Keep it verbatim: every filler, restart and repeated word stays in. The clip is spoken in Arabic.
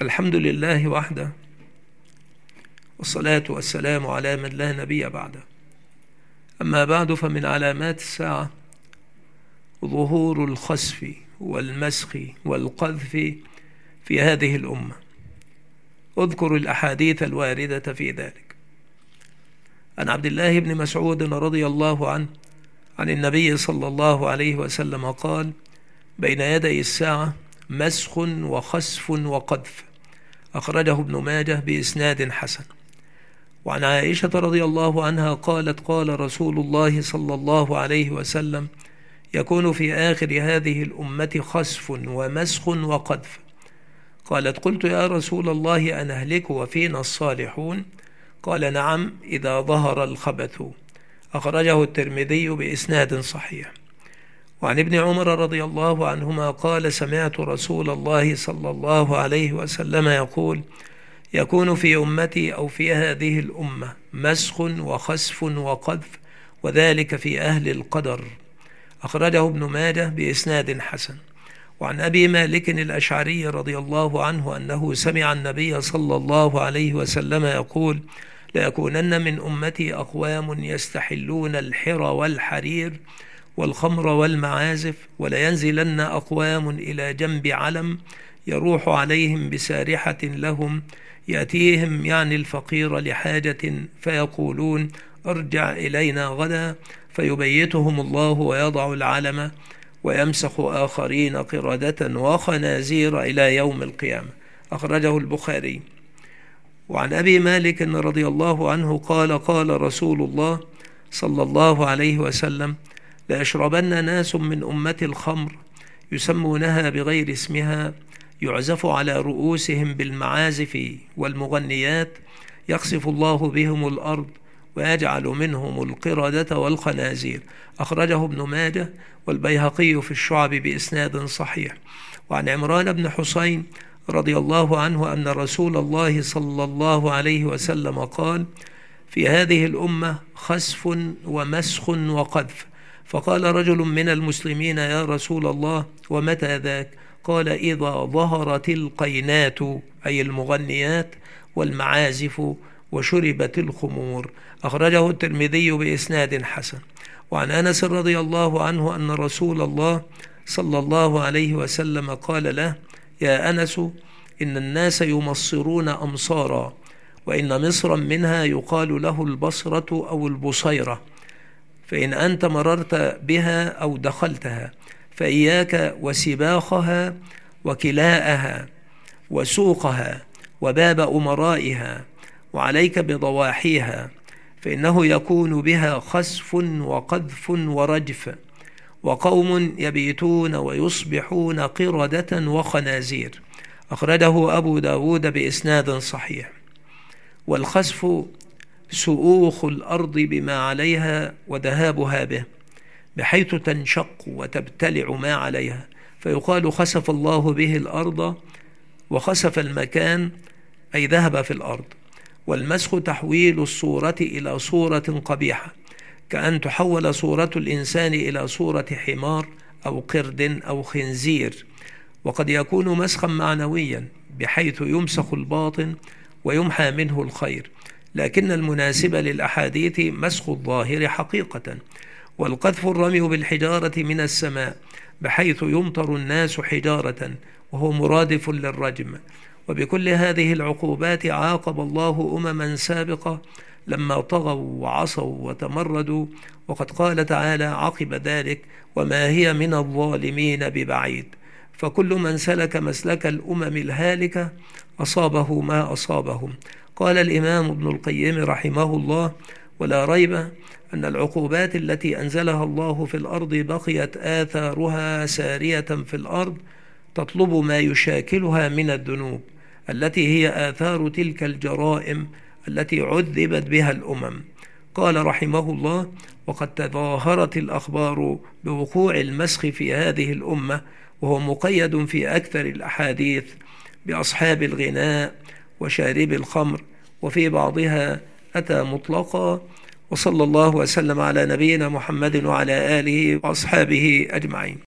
الحمد لله وحده، والصلاة والسلام على من لا نبي بعده. أما بعد، فمن علامات الساعة ظهور الخسف والمسخ والقذف في هذه الأمة. اذكر الأحاديث الواردة في ذلك. عن عبد الله بن مسعود رضي الله عنه عن النبي صلى الله عليه وسلم قال: بين يدي الساعة مسخ وخسف وقذف، أخرجه ابن ماجه بإسناد حسن. وعن عائشة رضي الله عنها قالت: قال رسول الله صلى الله عليه وسلم: يكون في آخر هذه الأمة خسف ومسخ وقذف. قالت: قلت يا رسول الله أنهلك وفينا الصالحون؟ قال: نعم، إذا ظهر الخبث. أخرجه الترمذي بإسناد صحيح. وعن ابن عمر رضي الله عنهما قال: سمعت رسول الله صلى الله عليه وسلم يقول: يكون في أمتي أو في هذه الأمة مسخ وخسف وقذف، وذلك في أهل القدر. أخرجه ابن ماجه بإسناد حسن. وعن أبي مالك الأشعري رضي الله عنه أنه سمع النبي صلى الله عليه وسلم يقول: ليكونن من أمتي أقوام يستحلون الحر والحرير والخمر والمعازف، ولينزلن أقوام إلى جنب علم يروح عليهم بسارحة لهم، يأتيهم يعني الفقير لحاجة فيقولون: ارجع إلينا غدا، فيبيتهم الله ويضع العلم ويمسخ آخرين قردة وخنازير إلى يوم القيامة. أخرجه البخاري. وعن أبي مالك رضي الله عنه قال: قال رسول الله صلى الله عليه وسلم: ليشربن ناس من أمة الخمر يسمونها بغير اسمها، يعزف على رؤوسهم بالمعازف والمغنيات، يخسف الله بهم الأرض ويجعل منهم القردة والخنازير. أخرجه ابن ماجه والبيهقي في الشعب بإسناد صحيح. وعن عمران بن حسين رضي الله عنه أن رسول الله صلى الله عليه وسلم قال: في هذه الأمة خسف ومسخ وقذف. فقال رجل من المسلمين: يا رسول الله، ومتى ذاك؟ قال: إذا ظهرت القينات، أي المغنيات، والمعازف، وشربت الخمور. أخرجه الترمذي بإسناد حسن. وعن أنس رضي الله عنه أن رسول الله صلى الله عليه وسلم قال له: يا أنس، إن الناس يمصرون أمصارا، وإن مصرا منها يقال له البصرة أو البصيرة، فإن أنت مررت بها أو دخلتها فإياك وسباخها وكلاءها وسوقها وباب أمرائها، وعليك بضواحيها، فإنه يكون بها خسف وقذف ورجف، وقوم يبيتون ويصبحون قردة وخنازير. أخرجه أبو داود بإسناد صحيح. والخسف سؤوخ الأرض بما عليها وذهابها به، بحيث تنشق وتبتلع ما عليها، فيقال: خسف الله به الأرض، وخسف المكان أي ذهب في الأرض. والمسخ تحويل الصورة إلى صورة قبيحة، كأن تحول صورة الإنسان إلى صورة حمار أو قرد أو خنزير. وقد يكون مسخا معنويا، بحيث يمسخ الباطن ويمحى منه الخير، لكن المناسب للأحاديث مسخ الظاهر حقيقة. والقذف الرمي بالحجارة من السماء، بحيث يمطر الناس حجارة، وهو مرادف للرجم. وبكل هذه العقوبات عاقب الله أمما سابقة لما طغوا وعصوا وتمردوا، وقد قال تعالى عقب ذلك: وما هي من الظالمين ببعيد. فكل من سلك مسلك الأمم الهالكة أصابه ما أصابهم. قال الإمام ابن القيم رحمه الله: ولا ريب أن العقوبات التي أنزلها الله في الأرض بقيت آثارها سارية في الأرض، تطلب ما يشاكلها من الذنوب، التي هي آثار تلك الجرائم التي عذبت بها الأمم. قال رحمه الله: وقد تظاهرت الأخبار بوقوع المسخ في هذه الأمة، وهو مقيد في أكثر الأحاديث بأصحاب الغناء وشارب الخمر، وفي بعضها أتى مطلقا. وصلى الله وسلم على نبينا محمد وعلى آله وأصحابه أجمعين.